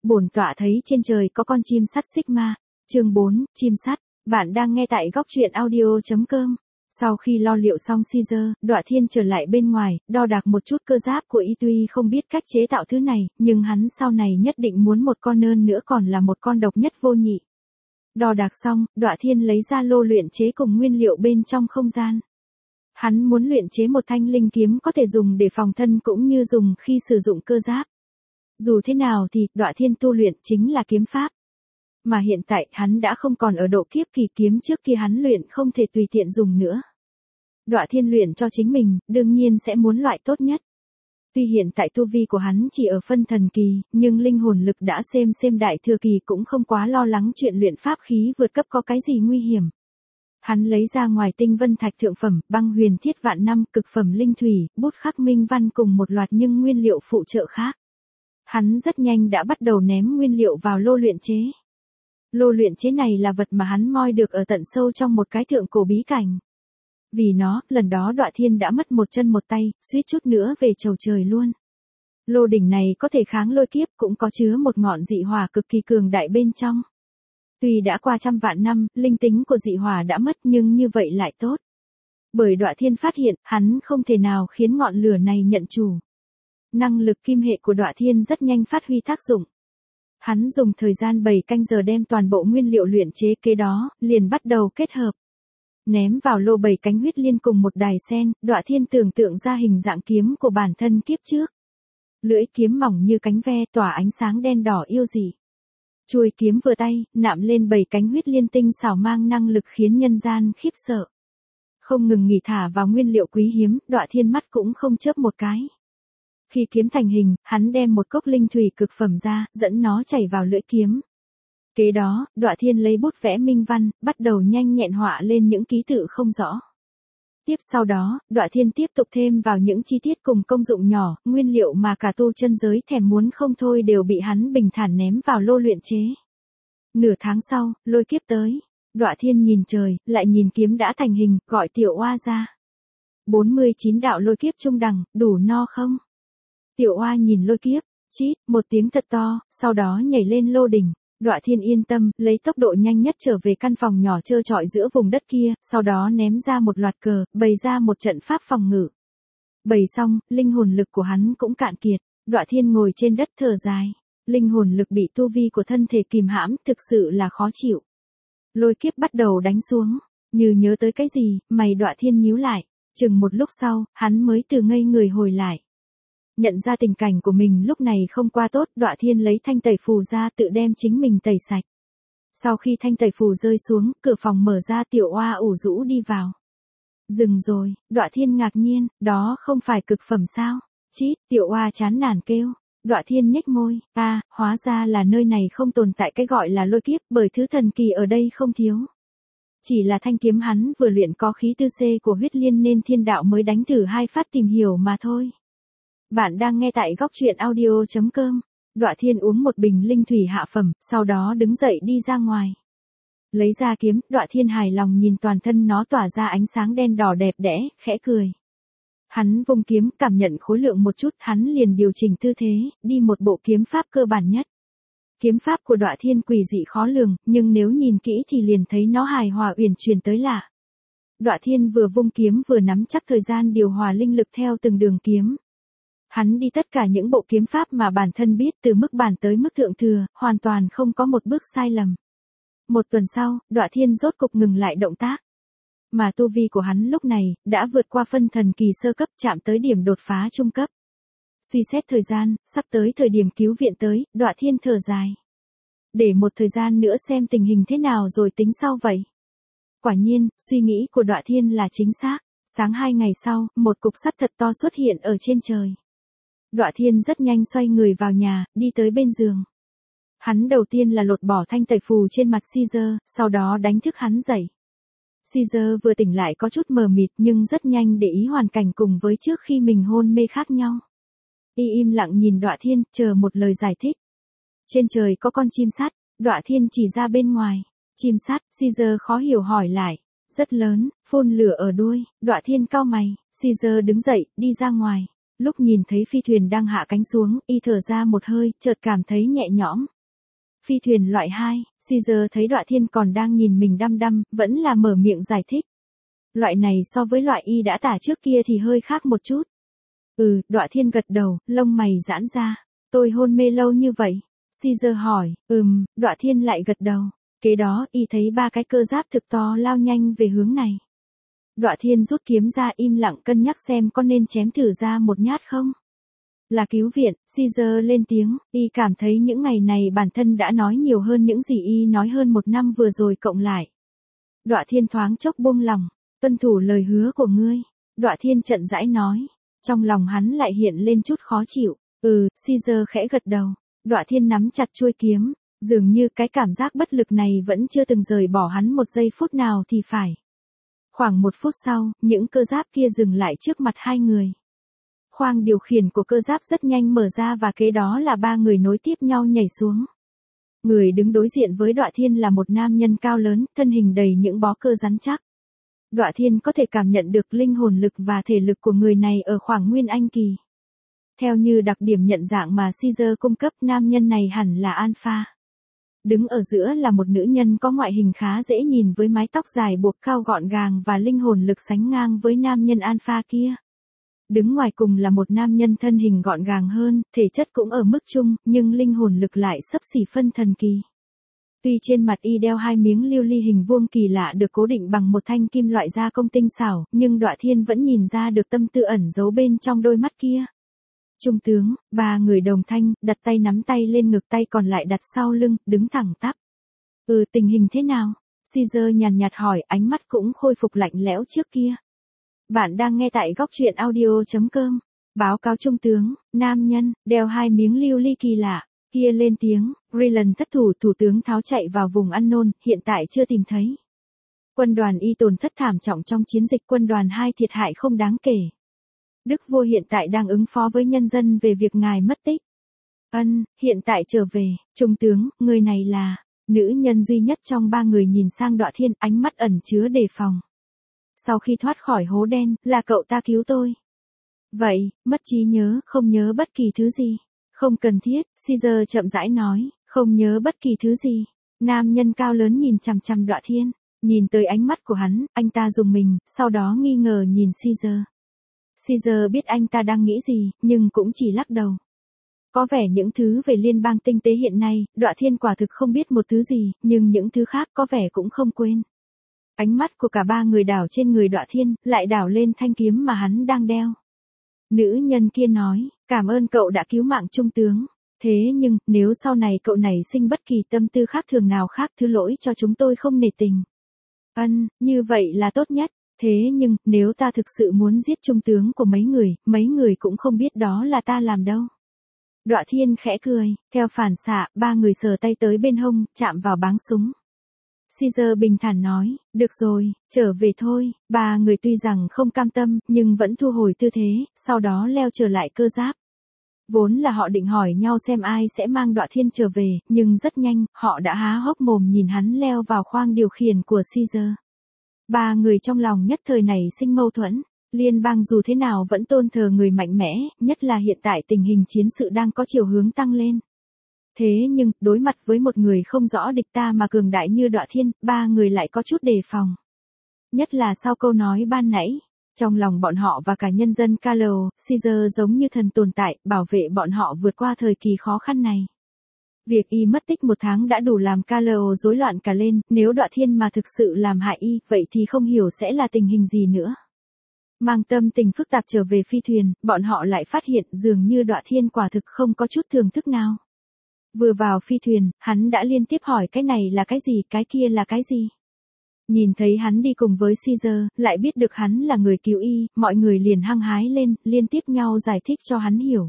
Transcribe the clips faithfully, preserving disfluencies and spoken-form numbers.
Bổn tọa thấy trên trời có con chim sắt Sigma. Chương bốn, chim sắt. Bạn đang nghe tại góc truyện audio chấm com. Sau khi lo liệu xong Caesar, Đọa Thiên trở lại bên ngoài, đo đạc một chút cơ giáp của y tuy không biết cách chế tạo thứ này, nhưng hắn sau này nhất định muốn một con nơn nữa còn là một con độc nhất vô nhị. Đo đạc xong, Đọa Thiên lấy ra lô luyện chế cùng nguyên liệu bên trong không gian. Hắn muốn luyện chế một thanh linh kiếm có thể dùng để phòng thân cũng như dùng khi sử dụng cơ giáp. Dù thế nào thì, Đọa Thiên tu luyện chính là kiếm pháp. Mà hiện tại hắn đã không còn ở độ kiếp kỳ kiếm trước kia hắn luyện không thể tùy tiện dùng nữa. Đọa Thiên luyện cho chính mình, đương nhiên sẽ muốn loại tốt nhất. Tuy hiện tại tu vi của hắn chỉ ở phân thần kỳ, nhưng linh hồn lực đã xem xem đại thừa kỳ cũng không quá lo lắng chuyện luyện pháp khí vượt cấp có cái gì nguy hiểm. Hắn lấy ra ngoài tinh vân thạch thượng phẩm, băng huyền thiết vạn năm, cực phẩm linh thủy, bút khắc minh văn cùng một loạt những nguyên liệu phụ trợ khác. Hắn rất nhanh đã bắt đầu ném nguyên liệu vào lô luyện chế. Lô luyện chế này là vật mà hắn moi được ở tận sâu trong một cái thượng cổ bí cảnh. Vì nó, lần đó Đọa Thiên đã mất một chân một tay, suýt chút nữa về chầu trời luôn. Lô đỉnh này có thể kháng lôi kiếp, cũng có chứa một ngọn dị hỏa cực kỳ cường đại bên trong. Tuy đã qua trăm vạn năm, linh tính của dị hỏa đã mất nhưng như vậy lại tốt. Bởi Đọa Thiên phát hiện, hắn không thể nào khiến ngọn lửa này nhận chủ. Năng lực kim hệ của Đọa Thiên rất nhanh phát huy tác dụng. Hắn dùng thời gian bảy canh giờ đem toàn bộ nguyên liệu luyện chế kế đó, liền bắt đầu kết hợp. Ném vào lô bảy cánh huyết liên cùng một đài sen, Đọa Thiên tưởng tượng ra hình dạng kiếm của bản thân kiếp trước. Lưỡi kiếm mỏng như cánh ve tỏa ánh sáng đen đỏ yêu dị. Chuôi kiếm vừa tay, nạm lên bảy cánh huyết liên tinh xảo mang năng lực khiến nhân gian khiếp sợ. Không ngừng nghỉ thả vào nguyên liệu quý hiếm, Đọa Thiên mắt cũng không chớp một cái. Khi kiếm thành hình, hắn đem một cốc linh thủy cực phẩm ra, dẫn nó chảy vào lưỡi kiếm. Kế đó, Đọa Thiên lấy bút vẽ minh văn, bắt đầu nhanh nhẹn họa lên những ký tự không rõ. Tiếp sau đó, Đọa Thiên tiếp tục thêm vào những chi tiết cùng công dụng nhỏ, nguyên liệu mà cả tu chân giới thèm muốn không thôi đều bị hắn bình thản ném vào lô luyện chế. Nửa tháng sau, lôi kiếp tới. Đọa Thiên nhìn trời, lại nhìn kiếm đã thành hình, gọi Tiểu Oa ra. bốn mươi chín đạo lôi kiếp trung đẳng, đủ no không? Tiểu Oa nhìn lôi kiếp, chít, một tiếng thật to, sau đó nhảy lên lô đỉnh. Đọa Thiên yên tâm, lấy tốc độ nhanh nhất trở về căn phòng nhỏ trơ trọi giữa vùng đất kia, sau đó ném ra một loạt cờ, bày ra một trận pháp phòng ngự. Bày xong, linh hồn lực của hắn cũng cạn kiệt, Đọa Thiên ngồi trên đất thở dài. Linh hồn lực bị tu vi của thân thể kìm hãm, thực sự là khó chịu. Lôi kiếp bắt đầu đánh xuống, như nhớ tới cái gì, mày Đọa Thiên nhíu lại, chừng một lúc sau, hắn mới từ ngây người hồi lại. Nhận ra tình cảnh của mình lúc này không qua tốt, Đọa Thiên lấy thanh tẩy phù ra tự đem chính mình tẩy sạch. Sau khi thanh tẩy phù rơi xuống, cửa phòng mở ra, Tiểu Oa ủ rũ đi vào. Dừng rồi, Đọa Thiên ngạc nhiên, đó không phải cực phẩm sao? Chít, Tiểu Oa chán nản kêu. Đọa Thiên nhếch môi, a, à, hóa ra là nơi này không tồn tại cái gọi là lôi kiếp, bởi thứ thần kỳ ở đây không thiếu. Chỉ là thanh kiếm hắn vừa luyện có khí tư C của huyết liên nên thiên đạo mới đánh thử hai phát tìm hiểu mà thôi. Bạn đang nghe tại góc truyện audio chấm com. Đọa Thiên uống một bình linh thủy hạ phẩm, sau đó đứng dậy đi ra ngoài. Lấy ra kiếm, Đọa Thiên hài lòng nhìn toàn thân nó tỏa ra ánh sáng đen đỏ đẹp đẽ, khẽ cười. Hắn vung kiếm, cảm nhận khối lượng một chút, hắn liền điều chỉnh tư thế, đi một bộ kiếm pháp cơ bản nhất. Kiếm pháp của Đọa Thiên quỷ dị khó lường, nhưng nếu nhìn kỹ thì liền thấy nó hài hòa uyển chuyển tới lạ. Đọa Thiên vừa vung kiếm vừa nắm chắc thời gian điều hòa linh lực theo từng đường kiếm. Hắn đi tất cả những bộ kiếm pháp mà bản thân biết từ mức bản tới mức thượng thừa, hoàn toàn không có một bước sai lầm. Một tuần sau, Đọa Thiên rốt cục ngừng lại động tác. Mà tu vi của hắn lúc này, đã vượt qua phân thần kỳ sơ cấp chạm tới điểm đột phá trung cấp. Suy xét thời gian, sắp tới thời điểm cứu viện tới, Đọa Thiên thở dài. Để một thời gian nữa xem tình hình thế nào rồi tính sau vậy. Quả nhiên, suy nghĩ của Đọa Thiên là chính xác. Sáng hai ngày sau, một cục sắt thật to xuất hiện ở trên trời. Đọa Thiên rất nhanh xoay người vào nhà, đi tới bên giường. Hắn đầu tiên là lột bỏ thanh tẩy phù trên mặt Caesar, sau đó đánh thức hắn dậy. Caesar vừa tỉnh lại có chút mờ mịt nhưng rất nhanh để ý hoàn cảnh cùng với trước khi mình hôn mê khác nhau. Y im lặng nhìn Đọa Thiên, chờ một lời giải thích. Trên trời có con chim sắt, Đọa Thiên chỉ ra bên ngoài. Chim sắt, Caesar khó hiểu hỏi lại. Rất lớn, phun lửa ở đuôi, Đọa Thiên cau mày, Caesar đứng dậy, đi ra ngoài. Lúc nhìn thấy phi thuyền đang hạ cánh xuống, y thở ra một hơi, chợt cảm thấy nhẹ nhõm. phi thuyền loại hai, Caesar thấy Đọa Thiên còn đang nhìn mình đăm đăm, vẫn là mở miệng giải thích. Loại này so với loại Y đã tả trước kia thì hơi khác một chút. Ừ, Đọa Thiên gật đầu, lông mày giãn ra. Tôi hôn mê lâu như vậy. Caesar hỏi, ừm, Đọa Thiên lại gật đầu. Kế đó, Y thấy ba cái cơ giáp thực to lao nhanh về hướng này. Đọa Thiên rút kiếm ra im lặng cân nhắc xem có nên chém thử ra một nhát không. Là cứu viện, Caesar lên tiếng, Y cảm thấy những ngày này bản thân đã nói nhiều hơn những gì Y nói hơn một năm vừa rồi cộng lại. Đọa Thiên thoáng chốc buông lòng, tuân thủ lời hứa của ngươi. Đọa Thiên chậm rãi nói, trong lòng hắn lại hiện lên chút khó chịu. Ừ, Caesar khẽ gật đầu. Đọa Thiên nắm chặt chuôi kiếm, dường như cái cảm giác bất lực này vẫn chưa từng rời bỏ hắn một giây phút nào thì phải. Khoảng một phút sau, những cơ giáp kia dừng lại trước mặt hai người. Khoang điều khiển của cơ giáp rất nhanh mở ra và kế đó là ba người nối tiếp nhau nhảy xuống. Người đứng đối diện với Đọa Thiên là một nam nhân cao lớn, thân hình đầy những bó cơ rắn chắc. Đọa Thiên có thể cảm nhận được linh hồn lực và thể lực của người này ở khoảng Nguyên Anh kỳ. Theo như đặc điểm nhận dạng mà Caesar cung cấp, nam nhân này hẳn là Alpha. Đứng ở giữa là một nữ nhân có ngoại hình khá dễ nhìn với mái tóc dài buộc cao gọn gàng và linh hồn lực sánh ngang với nam nhân Alpha kia. Đứng ngoài cùng là một nam nhân thân hình gọn gàng hơn, thể chất cũng ở mức trung, nhưng linh hồn lực lại xấp xỉ phân thần kỳ. Tuy trên mặt Y đeo hai miếng lưu ly hình vuông kỳ lạ được cố định bằng một thanh kim loại gia công tinh xảo, nhưng Đọa Thiên vẫn nhìn ra được tâm tư ẩn giấu bên trong đôi mắt kia. Trung tướng, ba người đồng thanh, đặt tay nắm tay lên ngực, tay còn lại đặt sau lưng, đứng thẳng tắp. Ừ, tình hình thế nào? Caesar nhàn nhạt hỏi, ánh mắt cũng khôi phục lạnh lẽo trước kia. Bạn đang nghe tại góc truyện audio chấm com. Báo cáo trung tướng, nam nhân, đeo hai miếng lưu ly kỳ lạ, kia lên tiếng, Rylan thất thủ, thủ tướng tháo chạy vào vùng unknown, hiện tại chưa tìm thấy. Quân đoàn Y tổn thất thảm trọng trong chiến dịch, quân đoàn hai thiệt hại không đáng kể. Đức vua hiện tại đang ứng phó với nhân dân về việc ngài mất tích. Ân, hiện tại trở về, trung tướng, người này là, nữ nhân duy nhất trong ba người nhìn sang Đọa Thiên, ánh mắt ẩn chứa đề phòng. Sau khi thoát khỏi hố đen, là cậu ta cứu tôi. Vậy, mất trí nhớ, không nhớ bất kỳ thứ gì. Không cần thiết, Caesar chậm rãi nói, không nhớ bất kỳ thứ gì. Nam nhân cao lớn nhìn chằm chằm Đọa Thiên, nhìn tới ánh mắt của hắn, anh ta rùng mình, sau đó nghi ngờ nhìn Caesar. Caesar biết anh ta đang nghĩ gì, nhưng cũng chỉ lắc đầu. Có vẻ những thứ về liên bang tinh tế hiện nay, Đọa Thiên quả thực không biết một thứ gì, nhưng những thứ khác có vẻ cũng không quên. Ánh mắt của cả ba người đảo trên người Đọa Thiên, lại đảo lên thanh kiếm mà hắn đang đeo. Nữ nhân kia nói, cảm ơn cậu đã cứu mạng trung tướng. Thế nhưng, nếu sau này cậu nảy sinh bất kỳ tâm tư khác thường nào khác, thứ lỗi cho chúng tôi không nể tình. Ân, như vậy là tốt nhất. Thế nhưng, nếu ta thực sự muốn giết trung tướng của mấy người, mấy người cũng không biết đó là ta làm đâu. Đọa Thiên khẽ cười, theo phản xạ, ba người sờ tay tới bên hông, chạm vào báng súng. Caesar bình thản nói, được rồi, trở về thôi. Ba người tuy rằng không cam tâm, nhưng vẫn thu hồi tư thế, sau đó leo trở lại cơ giáp. Vốn là họ định hỏi nhau xem ai sẽ mang Đọa Thiên trở về, nhưng rất nhanh, họ đã há hốc mồm nhìn hắn leo vào khoang điều khiển của Caesar. Ba người trong lòng nhất thời này sinh mâu thuẫn. Liên bang dù thế nào vẫn tôn thờ người mạnh mẽ, nhất là hiện tại tình hình chiến sự đang có chiều hướng tăng lên. Thế nhưng, đối mặt với một người không rõ địch ta mà cường đại như Đọa Thiên, ba người lại có chút đề phòng. Nhất là sau câu nói ban nãy, trong lòng bọn họ và cả nhân dân Kaleo, Caesar giống như thần tồn tại, bảo vệ bọn họ vượt qua thời kỳ khó khăn này. Việc Y mất tích một tháng đã đủ làm Kaleo rối loạn cả lên, nếu Đọa Thiên mà thực sự làm hại Y, vậy thì không hiểu sẽ là tình hình gì nữa. Mang tâm tình phức tạp trở về phi thuyền, bọn họ lại phát hiện dường như Đọa Thiên quả thực không có chút thưởng thức nào. Vừa vào phi thuyền, hắn đã liên tiếp hỏi cái này là cái gì, cái kia là cái gì. Nhìn thấy hắn đi cùng với Caesar, lại biết được hắn là người cứu Y, mọi người liền hăng hái lên, liên tiếp nhau giải thích cho hắn hiểu.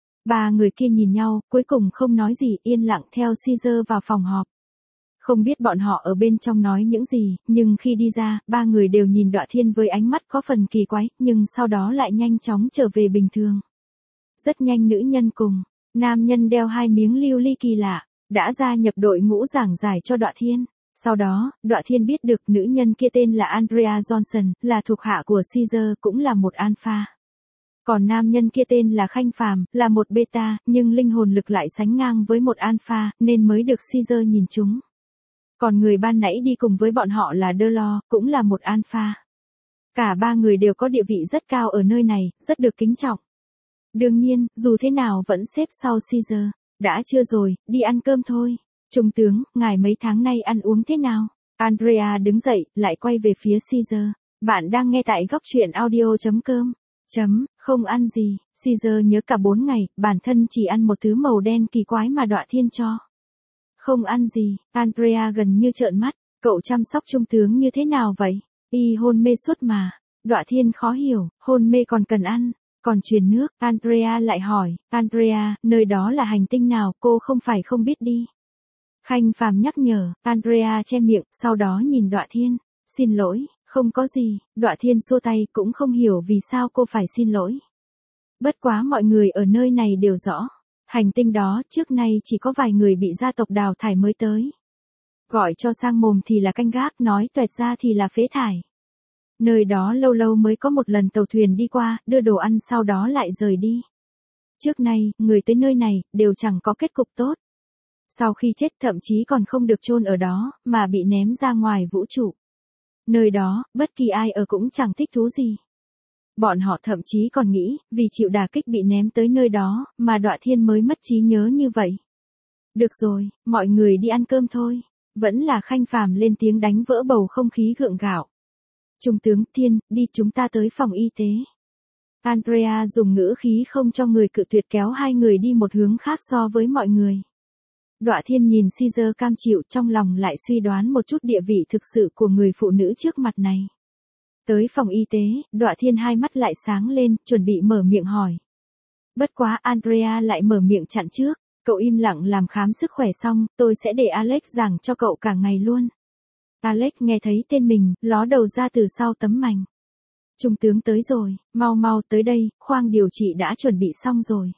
Ba người kia nhìn nhau, cuối cùng không nói gì, yên lặng theo Caesar vào phòng họp. Không biết bọn họ ở bên trong nói những gì, nhưng khi đi ra, ba người đều nhìn Đọa Thiên với ánh mắt có phần kỳ quái, nhưng sau đó lại nhanh chóng trở về bình thường. Rất nhanh nữ nhân cùng, nam nhân đeo hai miếng lưu ly kỳ lạ, đã gia nhập đội ngũ giảng giải cho Đọa Thiên. Sau đó, Đọa Thiên biết được nữ nhân kia tên là Andrea Johnson, là thuộc hạ của Caesar, cũng là một alpha. Còn nam nhân kia tên là Khanh Phàm, là một beta, nhưng linh hồn lực lại sánh ngang với một alpha, nên mới được Caesar nhìn trúng. Còn người ban nãy đi cùng với bọn họ là Delor, cũng là một alpha. Cả ba người đều có địa vị rất cao ở nơi này, rất được kính trọng. Đương nhiên, dù thế nào vẫn xếp sau Caesar. Đã trưa rồi, đi ăn cơm thôi. Trung tướng, ngài mấy tháng nay ăn uống thế nào? Andrea đứng dậy, lại quay về phía Caesar. Bạn đang nghe tại góc truyện audio chấm com. Chấm, không ăn gì. Caesar nhớ cả bốn ngày, bản thân chỉ ăn một thứ màu đen kỳ quái mà Đọa Thiên cho. Không ăn gì, Andrea gần như trợn mắt. Cậu chăm sóc trung tướng như thế nào vậy? Y hôn mê suốt mà. Đọa Thiên khó hiểu, hôn mê còn cần ăn. Còn truyền nước, Andrea lại hỏi, Andrea, nơi đó là hành tinh nào, cô không phải không biết đi. Khanh Phàm nhắc nhở, Andrea che miệng, sau đó nhìn Đọa Thiên. Xin lỗi, không có gì, Đọa Thiên xua tay cũng không hiểu vì sao cô phải xin lỗi. Bất quá mọi người ở nơi này đều rõ. Hành tinh đó trước nay chỉ có vài người bị gia tộc đào thải mới tới. Gọi cho sang mồm thì là canh gác, nói tuẹt ra thì là phế thải. Nơi đó lâu lâu mới có một lần tàu thuyền đi qua, đưa đồ ăn sau đó lại rời đi. Trước nay, người tới nơi này, đều chẳng có kết cục tốt. Sau khi chết thậm chí còn không được chôn ở đó, mà bị ném ra ngoài vũ trụ. Nơi đó, bất kỳ ai ở cũng chẳng thích thú gì. Bọn họ thậm chí còn nghĩ, vì chịu đả kích bị ném tới nơi đó, mà Đọa Thiên mới mất trí nhớ như vậy. Được rồi, mọi người đi ăn cơm thôi. Vẫn là Khanh Phàm lên tiếng đánh vỡ bầu không khí gượng gạo. Trung tướng Thiên, đi chúng ta tới phòng y tế. Andrea dùng ngữ khí không cho người cự tuyệt kéo hai người đi một hướng khác so với mọi người. Đọa Thiên nhìn Caesar cam chịu, trong lòng lại suy đoán một chút địa vị thực sự của người phụ nữ trước mặt này. Tới phòng y tế, Đọa Thiên hai mắt lại sáng lên, chuẩn bị mở miệng hỏi. Bất quá Andrea lại mở miệng chặn trước, cậu im lặng làm khám sức khỏe xong, tôi sẽ để Alex giảng cho cậu cả ngày luôn. Alex nghe thấy tên mình, ló đầu ra từ sau tấm mành. Trung tướng tới rồi, mau mau tới đây, khoang điều trị đã chuẩn bị xong rồi.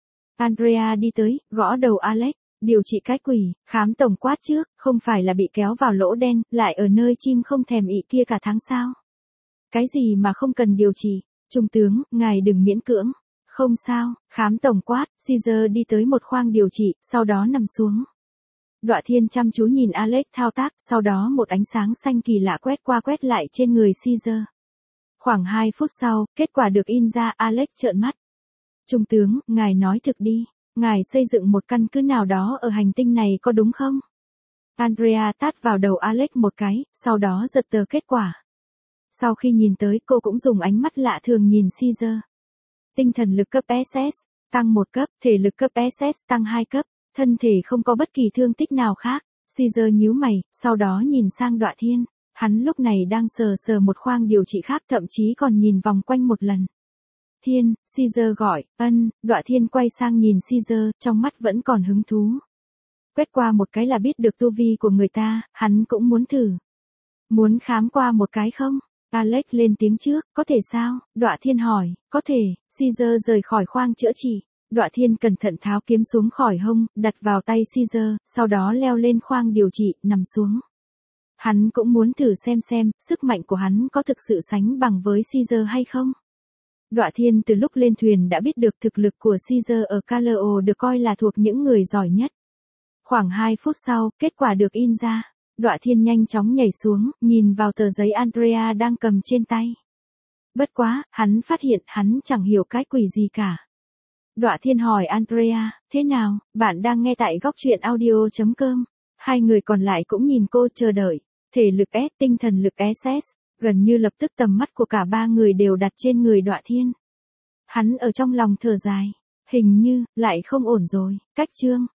Andrea đi tới, gõ đầu Alex, điều trị cái quỷ, khám tổng quát trước, không phải là bị kéo vào lỗ đen, lại ở nơi chim không thèm ị kia cả tháng sao. Cái gì mà không cần điều trị, trung tướng, ngài đừng miễn cưỡng. Không sao, khám tổng quát, Caesar đi tới một khoang điều trị, sau đó nằm xuống. Đọa Thiên chăm chú nhìn Alex thao tác, sau đó một ánh sáng xanh kỳ lạ quét qua quét lại trên người Caesar. Khoảng hai phút sau, kết quả được in ra, Alex trợn mắt. Trung tướng, ngài nói thực đi, ngài xây dựng một căn cứ nào đó ở hành tinh này có đúng không? Andrea tát vào đầu Alex một cái, sau đó giật tờ kết quả. Sau khi nhìn tới, cô cũng dùng ánh mắt lạ thường nhìn Caesar. Tinh thần lực cấp ét ét, tăng một cấp, thể lực cấp ét ét tăng hai cấp, thân thể không có bất kỳ thương tích nào khác. Caesar nhíu mày, sau đó nhìn sang Đọa Thiên. Hắn lúc này đang sờ sờ một khoang điều trị khác, thậm chí còn nhìn vòng quanh một lần. Thiên, Caesar gọi, ân, Đọa Thiên quay sang nhìn Caesar, trong mắt vẫn còn hứng thú. Quét qua một cái là biết được tu vi của người ta, hắn cũng muốn thử. Muốn khám qua một cái không? Alex lên tiếng trước, có thể sao? Đọa Thiên hỏi, có thể. Caesar rời khỏi khoang chữa trị. Đọa Thiên cẩn thận tháo kiếm xuống khỏi hông, đặt vào tay Caesar, sau đó leo lên khoang điều trị, nằm xuống. Hắn cũng muốn thử xem xem, sức mạnh của hắn có thực sự sánh bằng với Caesar hay không? Đọa Thiên từ lúc lên thuyền đã biết được thực lực của Caesar ở Kaleo được coi là thuộc những người giỏi nhất. Khoảng hai phút sau, kết quả được in ra. Đọa Thiên nhanh chóng nhảy xuống, nhìn vào tờ giấy Andrea đang cầm trên tay. Bất quá, hắn phát hiện hắn chẳng hiểu cái quỷ gì cả. Đọa Thiên hỏi Andrea, thế nào, bạn đang nghe tại góc truyện audio chấm com. Hai người còn lại cũng nhìn cô chờ đợi. Thể lực S, tinh thần lực ét ét, gần như lập tức tầm mắt của cả ba người đều đặt trên người Đọa Thiên. Hắn ở trong lòng thở dài. Hình như, lại không ổn rồi, cách chương.